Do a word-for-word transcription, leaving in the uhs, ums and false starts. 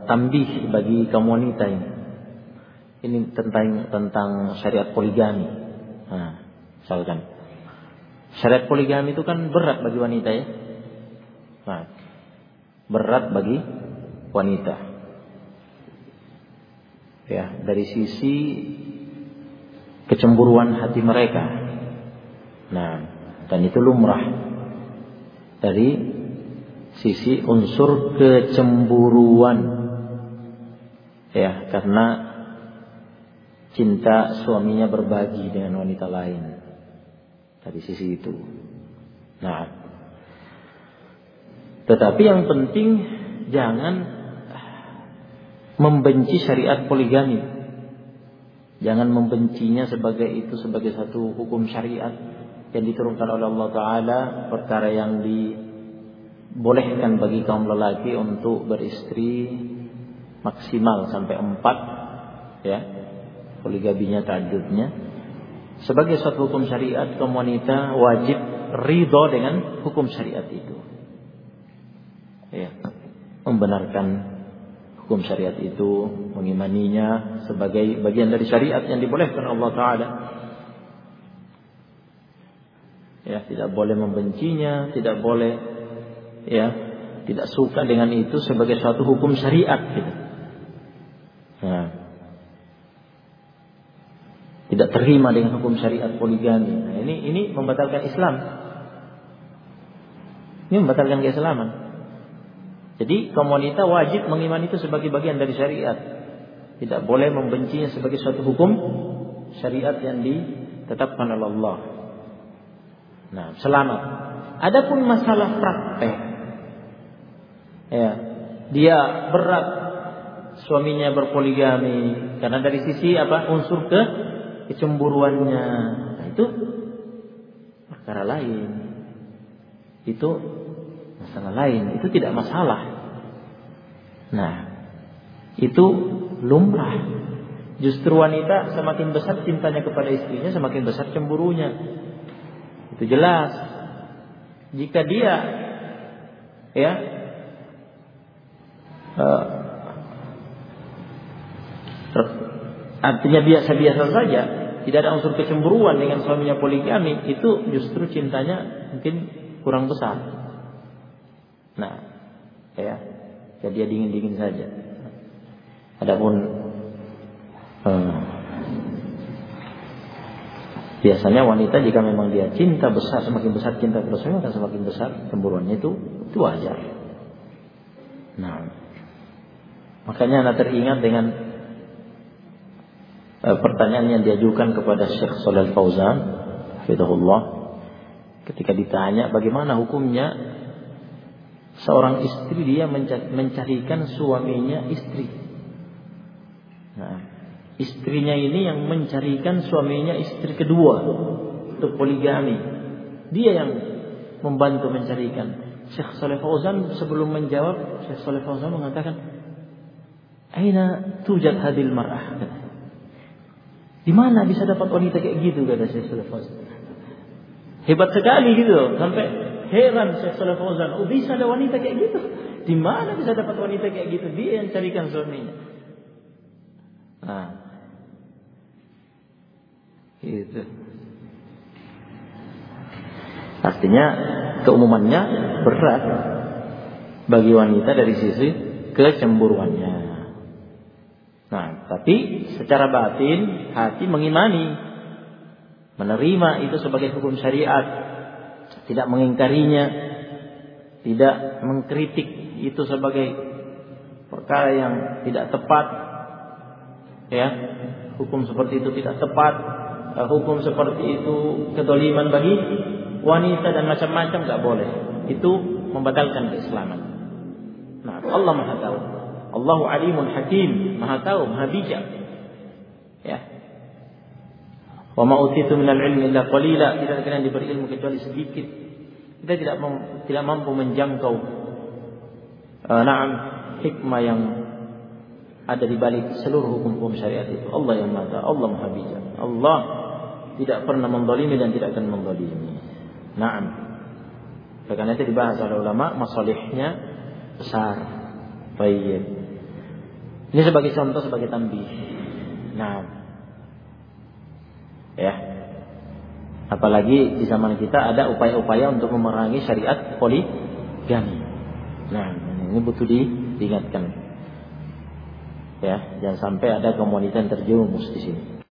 tambih bagi kaum wanita ini. Ini tentang tentang syariat poligami. Nah, misalkan syariat poligami itu kan berat bagi wanita ya. Nah, berat bagi wanita. Ya, dari sisi kecemburuan hati mereka. Nah, dan itu lumrah. Dari sisi unsur kecemburuan. Ya, karena cinta suaminya berbagi dengan wanita lain. Dari sisi itu. Nah, tetapi yang penting jangan membenci syariat poligami. Jangan membencinya sebagai itu sebagai satu hukum syariat yang diturunkan oleh Allah Ta'ala, perkara yang dibolehkan bagi kaum lelaki untuk beristri maksimal sampai empat, ya, poligaminya, ta'addudnya. Sebagai suatu hukum syariat, kaum wanita wajib ridho dengan hukum syariat itu, ya, membenarkan hukum syariat itu, mengimaninya sebagai bagian dari syariat yang dibolehkan Allah Ta'ala. Ya, tidak boleh membencinya, tidak boleh, ya, tidak suka dengan itu sebagai suatu hukum syariat gitu. Nah, tidak terima dengan hukum syariat poligami. Nah, ini ini membatalkan Islam. Ini membatalkan keislaman. Jadi kaum wanita wajib mengimani itu sebagai bagian dari syariat. Tidak boleh membencinya sebagai suatu hukum syariat yang ditetapkan oleh Allah. Nah, selamat. Adapun masalah praktek, ya, dia berat suaminya berpoligami karena dari sisi apa, unsur ke kecemburuannya. Nah, itu perkara lain. Itu masalah lain. Itu tidak masalah. Nah, itu lumrah. Justru wanita semakin besar cintanya kepada istrinya, semakin besar cemburunya. Itu jelas. Jika dia, ya, uh, artinya biasa-biasa saja, tidak ada unsur kecemburuan dengan suaminya poligami, itu justru cintanya mungkin kurang besar. Nah, ya, jadi dia dingin-dingin saja. Adapun hmm, biasanya wanita jika memang dia cinta besar, semakin besar cinta kepada suami, akan semakin besar cemburuannya, itu itu wajar. Nah, makanya Anda teringat dengan uh, pertanyaan yang diajukan kepada Syekh Shalal Fauzan, hafizahullah, ketika ditanya bagaimana hukumnya seorang istri dia mencarikan suaminya istri. Nah, istrinya ini yang mencarikan suaminya istri kedua untuk poligami. Dia yang membantu mencarikan. Syekh Shalih Fauzan sebelum menjawab, Syekh Shalih Fauzan mengatakan, "Aina tujad hadil mar'ah?" Di mana bisa dapat wanita kayak gitu, kata Syekh Shalih Fauzan. Hebat sekali gitu, sampai heran Syekh Shalih Fauzan, oh bisa ada wanita kayak gitu? Di mana bisa dapat wanita kayak gitu? Dia yang carikan suaminya. Nah, itu artinya keumumannya berat bagi wanita dari sisi kecemburuannya. Nah, tapi secara batin hati mengimani, menerima itu sebagai hukum syariat, tidak mengingkarinya, tidak mengkritik itu sebagai perkara yang tidak tepat. Ya, hukum seperti itu tidak tepat, hukum seperti itu kedoliman bagi wanita dan macam-macam, enggak boleh. Itu membatalkan keislaman. Nah, Allah Maha tahu. Allahu alimun hakim, Maha tahu, Maha bijak. Ya. Wa ma utitu minal ilmi illa qalila, tidak kalian diberi ilmu kecuali sedikit. Kita tidak mem, tidak mampu menjangkau uh, na'am hikmah yang ada di balik seluruh hukum-hukum syariat itu. Allah yang Maha, Allah Maha bijak. Allah tidak pernah menzalimi dan tidak akan menzalimi. Naam. Karena itu dibahas oleh ulama, masalihnya besar. Baik. Ini sebagai contoh, sebagai tanbih. Nah, ya. Apalagi di zaman kita ada upaya-upaya untuk memerangi syariat poligami. Nah, ini butuh diingatkan. Ya, jangan sampai ada komunitas terjerumus di sini.